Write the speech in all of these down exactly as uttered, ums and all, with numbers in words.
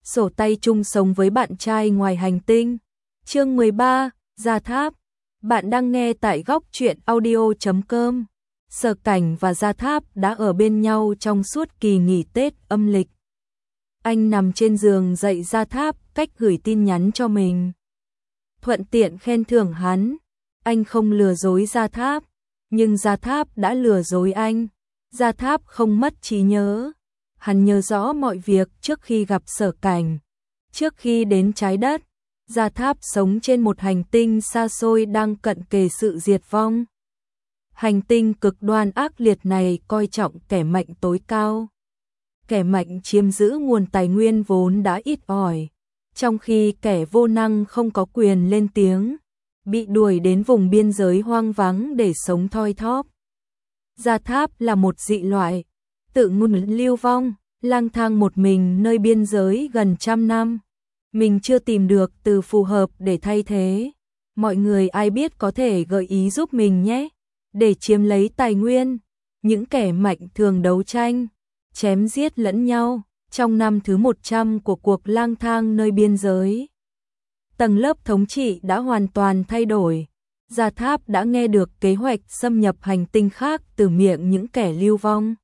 sổ tay chung sống với bạn trai ngoài hành tinh. Chương mười ba, Gia Tháp. Bạn đang nghe tại góc truyện audio chấm com. Sở Cảnh và Gia Tháp đã ở bên nhau trong suốt kỳ nghỉ Tết âm lịch. Anh nằm trên giường dạy Gia Tháp cách gửi tin nhắn cho mình, thuận tiện khen thưởng hắn. Anh không lừa dối Gia Tháp, nhưng Gia Tháp đã lừa dối anh. Gia Tháp không mất trí nhớ. Hắn nhớ rõ mọi việc trước khi gặp Sở Cảnh. Trước khi đến trái đất, Gia Tháp sống trên một hành tinh xa xôi đang cận kề sự diệt vong. Hành tinh cực đoan ác liệt này coi trọng kẻ mạnh tối cao. Kẻ mạnh chiếm giữ nguồn tài nguyên vốn đã ít ỏi, trong khi kẻ vô năng không có quyền lên tiếng, bị đuổi đến vùng biên giới hoang vắng để sống thoi thóp. Gia Tháp là một dị loại, tự ngôn lưu vong, lang thang một mình nơi biên giới gần trăm năm. Mình chưa tìm được từ phù hợp để thay thế. Mọi người ai biết có thể gợi ý giúp mình nhé. Để chiếm lấy tài nguyên, những kẻ mạnh thường đấu tranh, chém giết lẫn nhau. Trong năm thứ một trăm của cuộc lang thang nơi biên giới, tầng lớp thống trị đã hoàn toàn thay đổi. Gia Tháp đã nghe được kế hoạch xâm nhập hành tinh khác từ miệng những kẻ lưu vong.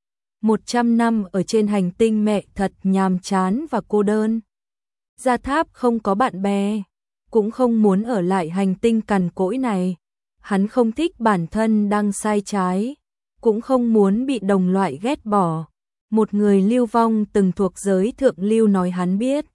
Một trăm năm ở trên hành tinh mẹ thật nhàm chán và cô đơn. Gia Tháp không có bạn bè, cũng không muốn ở lại hành tinh cằn cỗi này. Hắn không thích bản thân đang sai trái, cũng không muốn bị đồng loại ghét bỏ. Một người lưu vong từng thuộc giới thượng lưu nói hắn biết.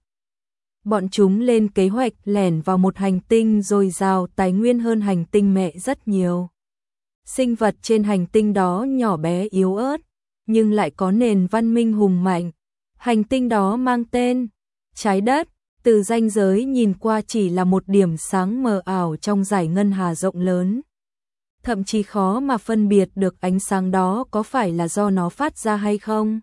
Bọn chúng lên kế hoạch lẻn vào một hành tinh dồi dào tài nguyên hơn hành tinh mẹ rất nhiều. Sinh vật trên hành tinh đó nhỏ bé yếu ớt, nhưng lại có nền văn minh hùng mạnh. Hành tinh đó mang tên Trái Đất, từ ranh giới nhìn qua chỉ là một điểm sáng mờ ảo trong dải ngân hà rộng lớn. Thậm chí khó mà phân biệt được ánh sáng đó có phải là do nó phát ra hay không.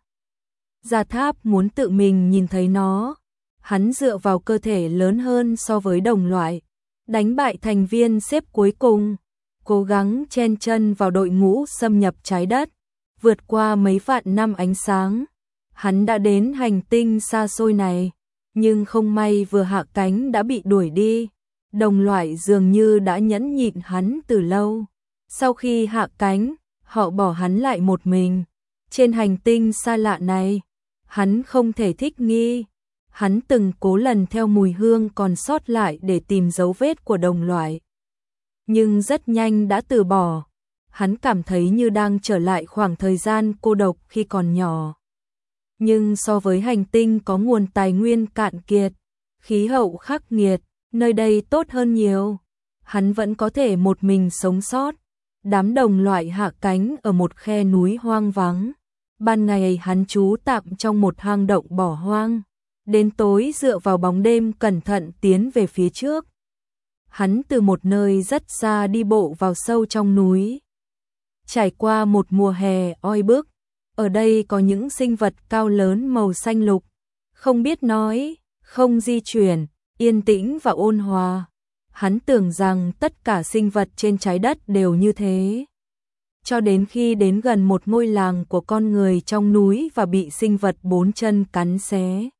Gia Tháp muốn tự mình nhìn thấy nó. Hắn dựa vào cơ thể lớn hơn so với đồng loại, đánh bại thành viên xếp cuối cùng, cố gắng chen chân vào đội ngũ xâm nhập trái đất, vượt qua mấy vạn năm ánh sáng. Hắn đã đến hành tinh xa xôi này, nhưng không may vừa hạ cánh đã bị đuổi đi. Đồng loại dường như đã nhẫn nhịn hắn từ lâu. Sau khi hạ cánh, họ bỏ hắn lại một mình. Trên hành tinh xa lạ này, hắn không thể thích nghi. Hắn từng cố lần theo mùi hương còn sót lại để tìm dấu vết của đồng loại, nhưng rất nhanh đã từ bỏ. Hắn cảm thấy như đang trở lại khoảng thời gian cô độc khi còn nhỏ. Nhưng so với hành tinh có nguồn tài nguyên cạn kiệt, khí hậu khắc nghiệt, nơi đây tốt hơn nhiều. Hắn vẫn có thể một mình sống sót. Đám đồng loại hạ cánh ở một khe núi hoang vắng. Ban ngày hắn trú tạm trong một hang động bỏ hoang. Đến tối dựa vào bóng đêm cẩn thận tiến về phía trước. Hắn từ một nơi rất xa đi bộ vào sâu trong núi. Trải qua một mùa hè oi bức, ở đây có những sinh vật cao lớn màu xanh lục, không biết nói, không di chuyển, yên tĩnh và ôn hòa. Hắn tưởng rằng tất cả sinh vật trên trái đất đều như thế. Cho đến khi đến gần một ngôi làng của con người trong núi và bị sinh vật bốn chân cắn xé.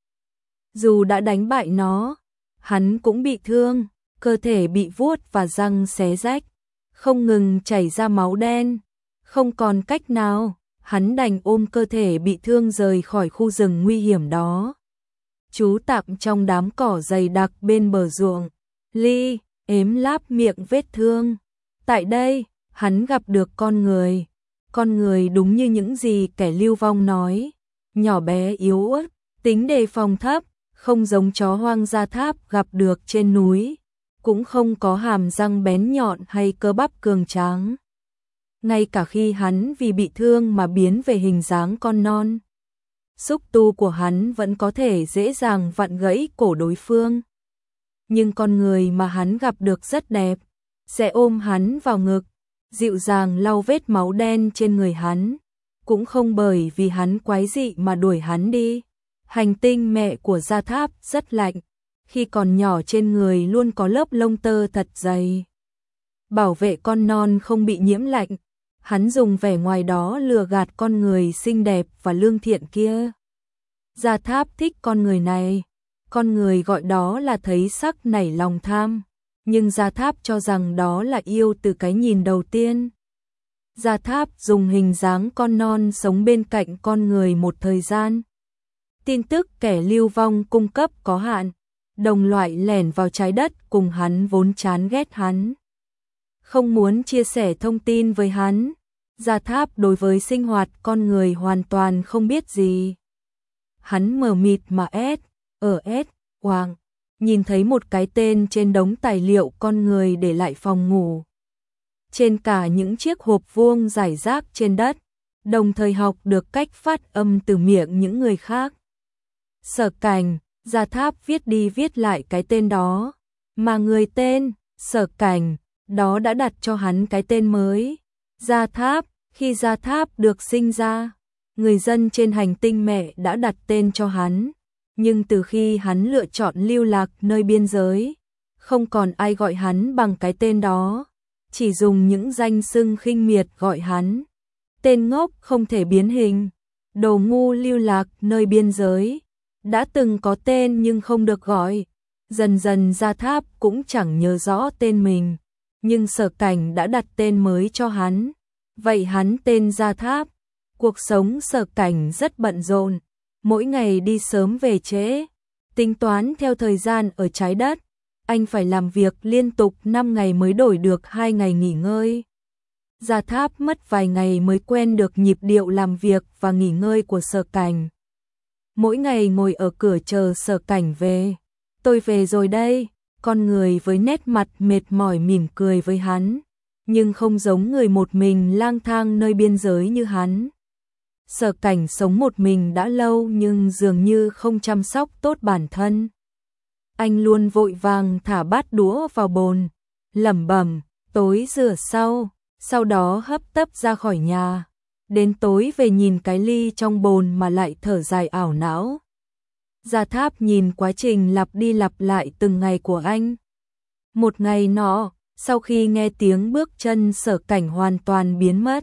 Dù đã đánh bại nó, hắn cũng bị thương, cơ thể bị vuốt và răng xé rách, không ngừng chảy ra máu đen. Không còn cách nào, hắn đành ôm cơ thể bị thương rời khỏi khu rừng nguy hiểm đó. Trú tạm trong đám cỏ dày đặc bên bờ ruộng, Ly ếm láp miệng vết thương. Tại đây, hắn gặp được con người. Con người đúng như những gì kẻ lưu vong nói, nhỏ bé yếu ớt, tính đề phòng thấp, không giống chó hoang Gia Tháp gặp được trên núi, cũng không có hàm răng bén nhọn hay cơ bắp cường tráng. Ngay cả khi hắn vì bị thương mà biến về hình dáng con non, xúc tu của hắn vẫn có thể dễ dàng vặn gãy cổ đối phương. Nhưng con người mà hắn gặp được rất đẹp, sẽ ôm hắn vào ngực, dịu dàng lau vết máu đen trên người hắn, cũng không bởi vì hắn quái dị mà đuổi hắn đi. Hành tinh mẹ của Gia Tháp rất lạnh, khi còn nhỏ trên người luôn có lớp lông tơ thật dày, bảo vệ con non không bị nhiễm lạnh. Hắn dùng vẻ ngoài đó lừa gạt con người xinh đẹp và lương thiện kia. Gia Tháp thích con người này, con người gọi đó là thấy sắc nảy lòng tham, nhưng Gia Tháp cho rằng đó là yêu từ cái nhìn đầu tiên. Gia Tháp dùng hình dáng con non sống bên cạnh con người một thời gian. Tin tức kẻ lưu vong cung cấp có hạn, đồng loại lẻn vào trái đất cùng hắn vốn chán ghét hắn, không muốn chia sẻ thông tin với hắn. Gia Tháp đối với sinh hoạt con người hoàn toàn không biết gì. Hắn mờ mịt mà S, ở S, Hoàng, nhìn thấy một cái tên trên đống tài liệu con người để lại phòng ngủ. Trên cả những chiếc hộp vuông rải rác trên đất, đồng thời học được cách phát âm từ miệng những người khác. Sở Cảnh, Gia Tháp viết đi viết lại cái tên đó, mà người tên Sở Cảnh đó đã đặt cho hắn cái tên mới, Gia Tháp. Khi Gia Tháp được sinh ra, người dân trên hành tinh mẹ đã đặt tên cho hắn, nhưng từ khi hắn lựa chọn lưu lạc nơi biên giới, không còn ai gọi hắn bằng cái tên đó, chỉ dùng những danh xưng khinh miệt gọi hắn. Tên ngốc không thể biến hình, đồ ngu lưu lạc nơi biên giới, đã từng có tên nhưng không được gọi. Dần dần Gia Tháp cũng chẳng nhớ rõ tên mình, nhưng Sở Cảnh đã đặt tên mới cho hắn. Vậy hắn tên Gia Tháp. Cuộc sống Sở Cảnh rất bận rộn, mỗi ngày đi sớm về trễ, tính toán theo thời gian ở trái đất, anh phải làm việc liên tục năm ngày mới đổi được hai ngày nghỉ ngơi. Gia Tháp mất vài ngày mới quen được nhịp điệu làm việc và nghỉ ngơi của Sở Cảnh. Mỗi ngày ngồi ở cửa chờ Sở Cảnh về. Tôi về rồi đây, con người với nét mặt mệt mỏi mỉm cười với hắn, nhưng không giống người một mình lang thang nơi biên giới như hắn. Sở Cảnh sống một mình đã lâu nhưng dường như không chăm sóc tốt bản thân. Anh luôn vội vàng thả bát đũa vào bồn, lẩm bẩm, tối rửa sau, sau đó hấp tấp ra khỏi nhà. Đến tối về nhìn cái ly trong bồn mà lại thở dài ảo não. Gia Tháp nhìn quá trình lặp đi lặp lại từng ngày của anh. Một ngày nọ, sau khi nghe tiếng bước chân Sở Cảnh hoàn toàn biến mất,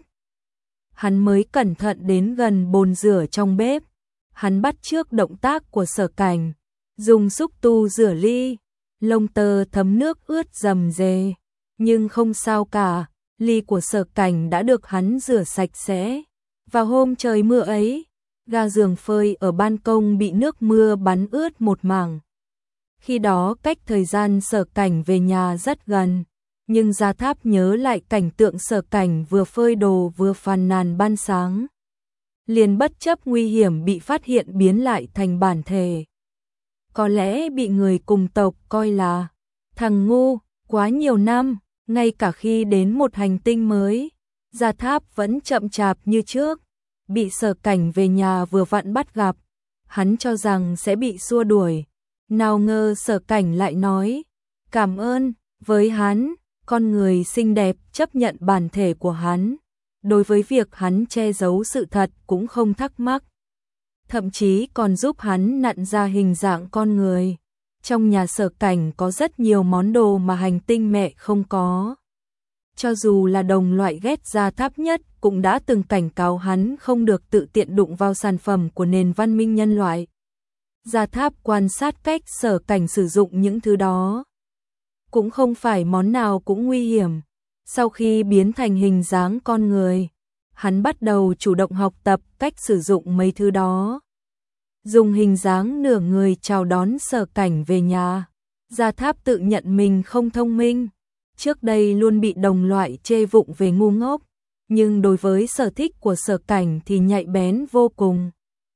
hắn mới cẩn thận đến gần bồn rửa trong bếp. Hắn bắt chước động tác của Sở Cảnh, dùng xúc tu rửa ly, lông tơ thấm nước ướt rầm rề, nhưng không sao cả, ly của Sở Cảnh đã được hắn rửa sạch sẽ. Vào hôm trời mưa ấy, ga giường phơi ở ban công bị nước mưa bắn ướt một mảng. Khi đó cách thời gian Sở Cảnh về nhà rất gần, nhưng Gia Tháp nhớ lại cảnh tượng Sở Cảnh vừa phơi đồ vừa phàn nàn ban sáng, liền bất chấp nguy hiểm bị phát hiện biến lại thành bản thể. Có lẽ bị người cùng tộc coi là thằng ngu. Quá nhiều năm, ngay cả khi đến một hành tinh mới, Gia Tháp vẫn chậm chạp như trước, bị Sở Cảnh về nhà vừa vặn bắt gặp, hắn cho rằng sẽ bị xua đuổi. Nào ngờ Sở Cảnh lại nói, cảm ơn, với hắn, con người xinh đẹp chấp nhận bản thể của hắn, đối với việc hắn che giấu sự thật cũng không thắc mắc. Thậm chí còn giúp hắn nặn ra hình dạng con người. Trong nhà Sở Cảnh có rất nhiều món đồ mà hành tinh mẹ không có. Cho dù là đồng loại ghét Gia Tháp nhất cũng đã từng cảnh cáo hắn không được tự tiện đụng vào sản phẩm của nền văn minh nhân loại. Gia Tháp quan sát cách Sở Cảnh sử dụng những thứ đó. Cũng không phải món nào cũng nguy hiểm. Sau khi biến thành hình dáng con người, hắn bắt đầu chủ động học tập cách sử dụng mấy thứ đó. Dùng hình dáng nửa người chào đón Sở Cảnh về nhà. Gia Tháp tự nhận mình không thông minh, trước đây luôn bị đồng loại chê vụng về ngu ngốc, nhưng đối với sở thích của Sở Cảnh thì nhạy bén vô cùng.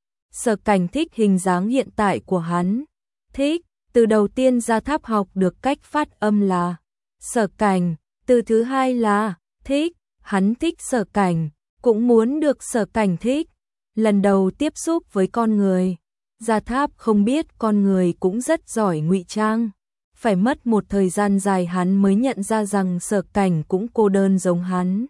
Sở Cảnh thích hình dáng hiện tại của hắn. Thích, từ đầu tiên Gia Tháp học được cách phát âm là Sở Cảnh, từ thứ hai là thích, hắn thích Sở Cảnh, cũng muốn được Sở Cảnh thích. Lần đầu tiếp xúc với con người, Gia Tháp không biết con người cũng rất giỏi ngụy trang. Phải mất một thời gian dài hắn mới nhận ra rằng Sở Cảnh cũng cô đơn giống hắn.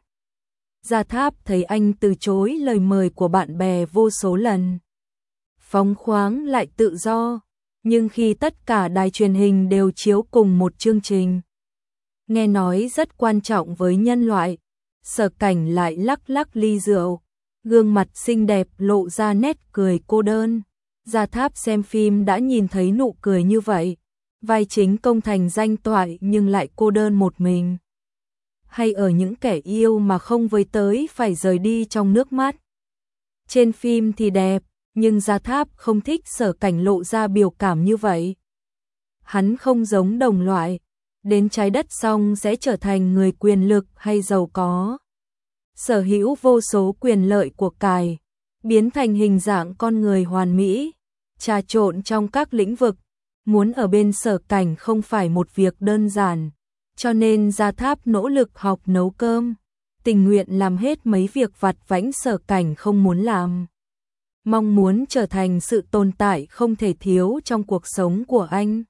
Gia Tháp thấy anh từ chối lời mời của bạn bè vô số lần, phóng khoáng lại tự do, nhưng khi tất cả đài truyền hình đều chiếu cùng một chương trình, nghe nói rất quan trọng với nhân loại, Sở Cảnh lại lắc lắc ly rượu, gương mặt xinh đẹp lộ ra nét cười cô đơn. Gia Tháp xem phim đã nhìn thấy nụ cười như vậy, vai chính công thành danh toại nhưng lại cô đơn một mình. Hay ở những kẻ yêu mà không với tới phải rời đi trong nước mắt. Trên phim thì đẹp, nhưng Gia Tháp không thích Sở Cảnh lộ ra biểu cảm như vậy. Hắn không giống đồng loại, đến trái đất xong sẽ trở thành người quyền lực hay giàu có. Sở hữu vô số quyền lợi của cải, biến thành hình dạng con người hoàn mỹ, trà trộn trong các lĩnh vực. Muốn ở bên Sở Cảnh không phải một việc đơn giản, cho nên Gia Tháp nỗ lực học nấu cơm, tình nguyện làm hết mấy việc vặt vãnh Sở Cảnh không muốn làm. Mong muốn trở thành sự tồn tại không thể thiếu trong cuộc sống của anh.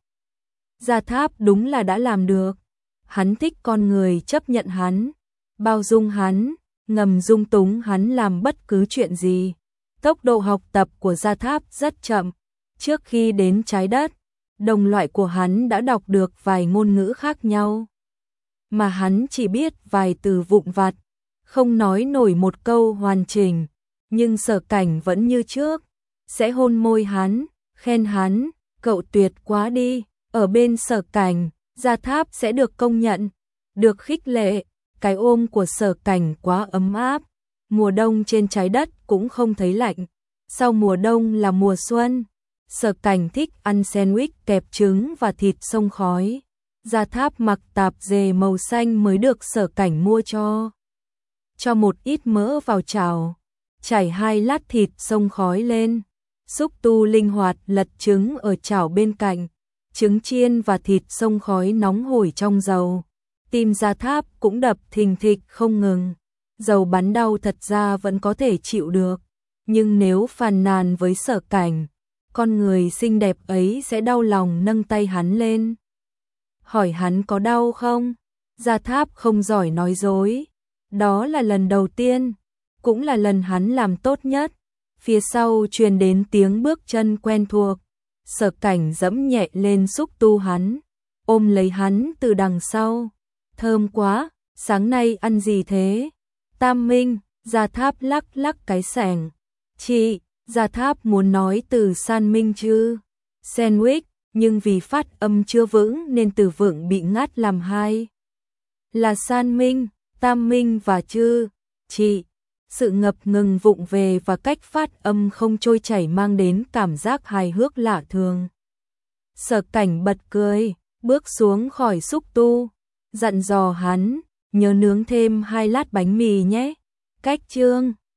Gia Tháp đúng là đã làm được. Hắn thích con người chấp nhận hắn, bao dung hắn, ngầm dung túng hắn làm bất cứ chuyện gì. Tốc độ học tập của Gia Tháp rất chậm. Trước khi đến trái đất, đồng loại của hắn đã đọc được vài ngôn ngữ khác nhau. Mà hắn chỉ biết vài từ vụn vặt, không nói nổi một câu hoàn chỉnh. Nhưng Sở Cảnh vẫn như trước, sẽ hôn môi hắn, khen hắn, cậu tuyệt quá đi. Ở bên Sở Cảnh, Gia Tháp sẽ được công nhận, được khích lệ. Cái ôm của Sở Cảnh quá ấm áp, mùa đông trên trái đất cũng không thấy lạnh. Sau mùa đông là mùa xuân. Sở Cảnh thích ăn sandwich kẹp trứng và thịt xông khói. Gia Tháp mặc tạp dề màu xanh mới được Sở Cảnh mua cho. Cho một ít mỡ vào chảo, chảy hai lát thịt xông khói lên. Xúc tu linh hoạt lật trứng ở chảo bên cạnh. Trứng chiên và thịt xông khói nóng hổi trong dầu. Tim Gia Tháp cũng đập thình thịch không ngừng. Dầu bắn đau thật ra vẫn có thể chịu được. Nhưng nếu phàn nàn với Sở Cảnh, con người xinh đẹp ấy sẽ đau lòng nâng tay hắn lên. Hỏi hắn có đau không? Gia Tháp không giỏi nói dối. Đó là lần đầu tiên, cũng là lần hắn làm tốt nhất. Phía sau truyền đến tiếng bước chân quen thuộc. Sở Cảnh dẫm nhẹ lên xúc tu hắn, ôm lấy hắn từ đằng sau. Thơm quá, sáng nay ăn gì thế? Tam Minh, Gia Tháp lắc lắc cái sẻng. Chị, Gia Tháp muốn nói từ San Minh chứ? Sandwich, nhưng vì phát âm chưa vững nên từ vựng bị ngắt làm hai. Là San Minh, Tam Minh và chư, chị. Sự ngập ngừng vụng về và cách phát âm không trôi chảy mang đến cảm giác hài hước lạ thường. Sở Cảnh bật cười, bước xuống khỏi xúc tu, dặn dò hắn, nhớ nướng thêm hai lát bánh mì nhé. Cách chương